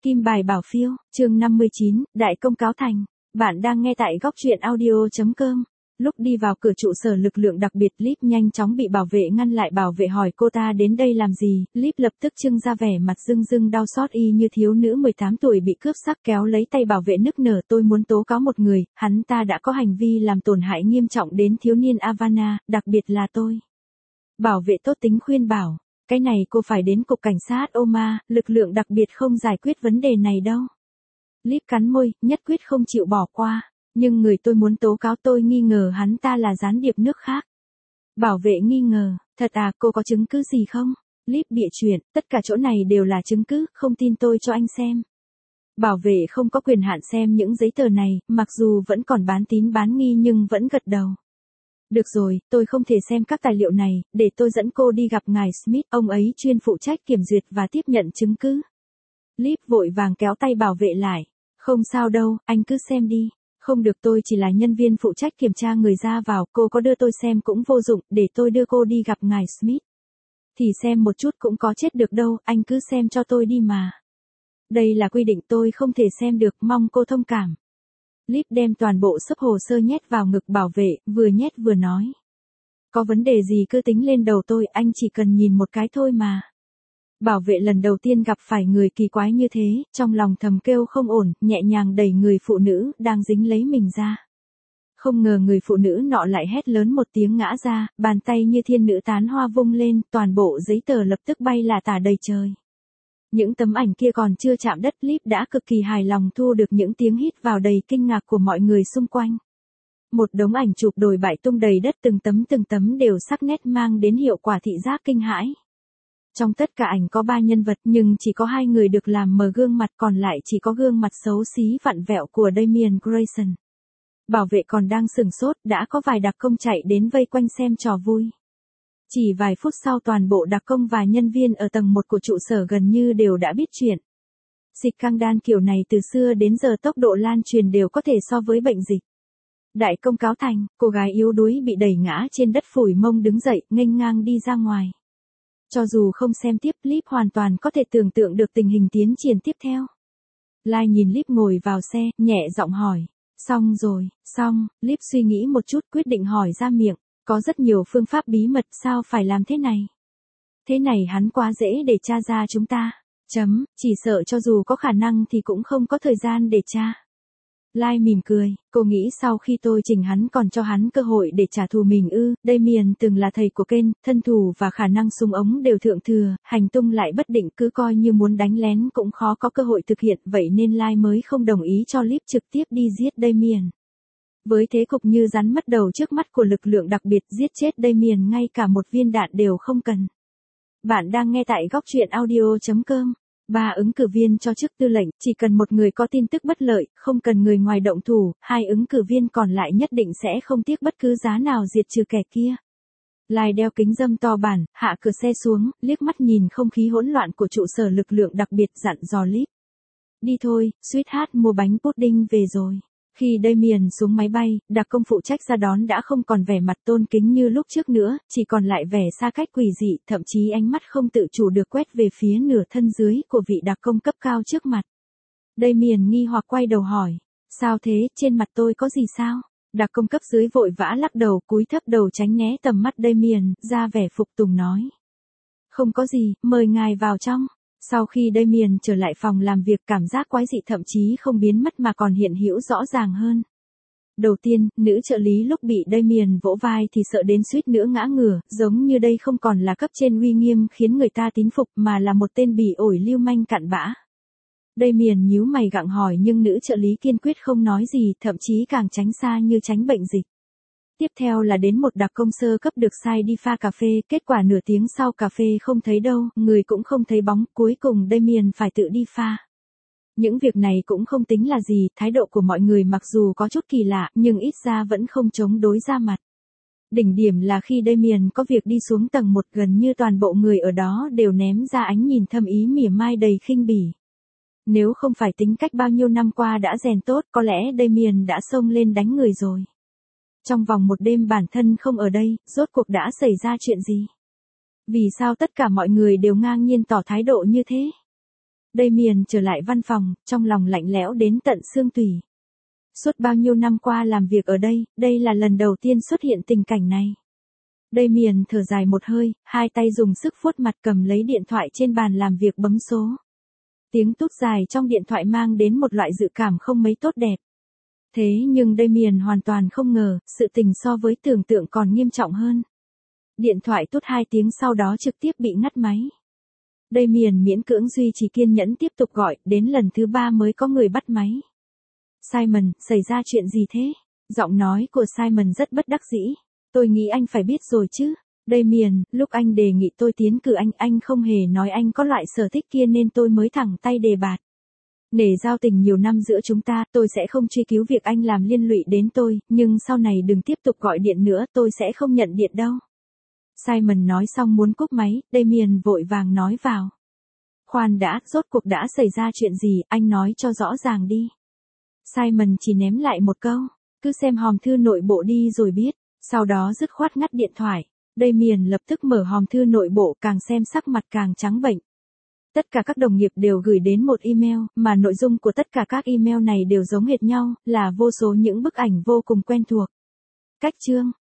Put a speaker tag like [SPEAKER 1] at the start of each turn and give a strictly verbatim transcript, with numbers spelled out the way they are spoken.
[SPEAKER 1] Kim bài bảo phiêu, chương năm mươi chín, Đại công cáo thành. Bạn đang nghe tại góc truyện audio chấm com. Lúc đi vào cửa trụ sở lực lượng đặc biệt, Liv nhanh chóng bị bảo vệ ngăn lại. Bảo vệ hỏi cô ta đến đây làm gì, Liv lập tức trưng ra vẻ mặt rưng rưng đau xót y như thiếu nữ mười tám tuổi bị cướp sắc, kéo lấy tay bảo vệ nức nở. Tôi muốn tố cáo một người, hắn ta đã có hành vi làm tổn hại nghiêm trọng đến thiếu niên Havana, đặc biệt là tôi. Bảo vệ tốt tính khuyên bảo. Cái này cô phải đến cục cảnh sát Oma, lực lượng đặc biệt không giải quyết vấn đề này đâu. Liv cắn môi, nhất quyết không chịu bỏ qua. Nhưng người tôi muốn tố cáo, tôi nghi ngờ hắn ta là gián điệp nước khác. Bảo vệ nghi ngờ, thật à, cô có chứng cứ gì không? Liv bịa chuyện, tất cả chỗ này đều là chứng cứ, không tin tôi cho anh xem. Bảo vệ không có quyền hạn xem những giấy tờ này, mặc dù vẫn còn bán tín bán nghi nhưng vẫn gật đầu. Được rồi, tôi không thể xem các tài liệu này, để tôi dẫn cô đi gặp ngài Smith, ông ấy chuyên phụ trách kiểm duyệt và tiếp nhận chứng cứ. Liv vội vàng kéo tay bảo vệ lại. Không sao đâu, anh cứ xem đi. Không được, tôi chỉ là nhân viên phụ trách kiểm tra người ra vào, cô có đưa tôi xem cũng vô dụng, để tôi đưa cô đi gặp ngài Smith. Thì xem một chút cũng có chết được đâu, anh cứ xem cho tôi đi mà. Đây là quy định, tôi không thể xem được, mong cô thông cảm. Liv đem toàn bộ xấp hồ sơ nhét vào ngực bảo vệ, vừa nhét vừa nói. Có vấn đề gì cứ tính lên đầu tôi, anh chỉ cần nhìn một cái thôi mà. Bảo vệ lần đầu tiên gặp phải người kỳ quái như thế, trong lòng thầm kêu không ổn, nhẹ nhàng đẩy người phụ nữ đang dính lấy mình ra. Không ngờ người phụ nữ nọ lại hét lớn một tiếng ngã ra, bàn tay như thiên nữ tán hoa vung lên, toàn bộ giấy tờ lập tức bay lả tả đầy trời. Những tấm ảnh kia còn chưa chạm đất, Liv đã cực kỳ hài lòng thu được những tiếng hít vào đầy kinh ngạc của mọi người xung quanh. Một đống ảnh chụp đồi bại tung đầy đất, từng tấm từng tấm đều sắc nét mang đến hiệu quả thị giác kinh hãi. Trong tất cả ảnh có ba nhân vật nhưng chỉ có hai người được làm mờ gương mặt, còn lại chỉ có gương mặt xấu xí vặn vẹo của Damian Grayson. Bảo vệ còn đang sửng sốt, đã có vài đặc công chạy đến vây quanh xem trò vui. Chỉ vài phút sau, toàn bộ đặc công và nhân viên ở tầng một của trụ sở gần như đều đã biết chuyện. Dịch căng đan kiểu này từ xưa đến giờ tốc độ lan truyền đều có thể so với bệnh dịch. Đại công cáo thành, cô gái yếu đuối bị đẩy ngã trên đất phủi mông đứng dậy, nghênh ngang đi ra ngoài. Cho dù không xem tiếp, Liv hoàn toàn có thể tưởng tượng được tình hình tiến triển tiếp theo. Lai nhìn Liv ngồi vào xe, nhẹ giọng hỏi. Xong rồi, xong, Liv suy nghĩ một chút quyết định hỏi ra miệng. Có rất nhiều phương pháp bí mật, sao phải làm thế này? Thế này hắn quá dễ để tra ra chúng ta. Chấm, chỉ sợ cho dù có khả năng thì cũng không có thời gian để tra. Lai mỉm cười, cô nghĩ sau khi tôi chỉnh hắn còn cho hắn cơ hội để trả thù mình ư? Damian từng là thầy của Ken, thân thủ và khả năng súng ống đều thượng thừa, hành tung lại bất định, cứ coi như muốn đánh lén cũng khó có cơ hội thực hiện, vậy nên Lai mới không đồng ý cho Liv trực tiếp đi giết Damian. Với thế cục như rắn mất đầu trước mắt của lực lượng đặc biệt, giết chết Damian ngay cả một viên đạn đều không cần. Bạn đang nghe tại góc truyện audio chấm com. Ba ứng cử viên cho chức tư lệnh, chỉ cần một người có tin tức bất lợi, không cần người ngoài động thủ, hai ứng cử viên còn lại nhất định sẽ không tiếc bất cứ giá nào diệt trừ kẻ kia. Lai đeo kính râm to bản, hạ cửa xe xuống, liếc mắt nhìn không khí hỗn loạn của trụ sở lực lượng đặc biệt, dặn dò Liv. Đi thôi, sweetheart, mua bánh pudding về rồi. Khi Damian xuống máy bay, đặc công phụ trách ra đón đã không còn vẻ mặt tôn kính như lúc trước nữa, chỉ còn lại vẻ xa cách quỷ dị, thậm chí ánh mắt không tự chủ được quét về phía nửa thân dưới của vị đặc công cấp cao trước mặt. Damian nghi hoặc quay đầu hỏi, sao thế, trên mặt tôi có gì sao? Đặc công cấp dưới vội vã lắc đầu, cúi thấp đầu tránh né tầm mắt Damian, ra vẻ phục tùng nói. Không có gì, mời ngài vào trong. Sau khi Damian trở lại phòng làm việc, cảm giác quái dị thậm chí không biến mất mà còn hiện hữu rõ ràng hơn. Đầu tiên, nữ trợ lý lúc bị Damian vỗ vai thì sợ đến suýt nữa ngã ngửa, giống như đây không còn là cấp trên uy nghiêm khiến người ta tín phục mà là một tên bỉ ổi lưu manh cặn bã. Damian nhíu mày gặng hỏi nhưng nữ trợ lý kiên quyết không nói gì, thậm chí càng tránh xa như tránh bệnh dịch. Tiếp theo là đến một đặc công sơ cấp được sai đi pha cà phê, kết quả nửa tiếng sau cà phê không thấy đâu, người cũng không thấy bóng, cuối cùng Damian phải tự đi pha. Những việc này cũng không tính là gì, thái độ của mọi người mặc dù có chút kỳ lạ, nhưng ít ra vẫn không chống đối ra mặt. Đỉnh điểm là khi Damian có việc đi xuống tầng một, gần như toàn bộ người ở đó đều ném ra ánh nhìn thâm ý mỉa mai đầy khinh bỉ. Nếu không phải tính cách bao nhiêu năm qua đã rèn tốt, có lẽ Damian đã xông lên đánh người rồi. Trong vòng một đêm bản thân không ở đây, rốt cuộc đã xảy ra chuyện gì? Vì sao tất cả mọi người đều ngang nhiên tỏ thái độ như thế? Damien trở lại văn phòng, trong lòng lạnh lẽo đến tận xương tủy. Suốt bao nhiêu năm qua làm việc ở đây, đây là lần đầu tiên xuất hiện tình cảnh này. Damien thở dài một hơi, hai tay dùng sức vuốt mặt cầm lấy điện thoại trên bàn làm việc bấm số. Tiếng tút dài trong điện thoại mang đến một loại dự cảm không mấy tốt đẹp. Thế nhưng Damien hoàn toàn không ngờ, sự tình so với tưởng tượng còn nghiêm trọng hơn. Điện thoại tút hai tiếng sau đó trực tiếp bị ngắt máy. Damien miễn cưỡng duy trì kiên nhẫn tiếp tục gọi, đến lần thứ ba mới có người bắt máy. Simon, xảy ra chuyện gì thế? Giọng nói của Simon rất bất đắc dĩ. Tôi nghĩ anh phải biết rồi chứ. Damien, lúc anh đề nghị tôi tiến cử anh, anh không hề nói anh có loại sở thích kia nên tôi mới thẳng tay đề bạt. Nể giao tình nhiều năm giữa chúng ta, tôi sẽ không truy cứu việc anh làm liên lụy đến tôi, nhưng sau này đừng tiếp tục gọi điện nữa, tôi sẽ không nhận điện đâu. Simon nói xong muốn cúp máy, Damien vội vàng nói vào. Khoan đã, rốt cuộc đã xảy ra chuyện gì, anh nói cho rõ ràng đi. Simon chỉ ném lại một câu, cứ xem hòm thư nội bộ đi rồi biết, sau đó dứt khoát ngắt điện thoại. Damien lập tức mở hòm thư nội bộ, càng xem sắc mặt càng trắng bệch. Tất cả các đồng nghiệp đều gửi đến một email, mà nội dung của tất cả các email này đều giống hệt nhau, là vô số những bức ảnh vô cùng quen thuộc. Cách chương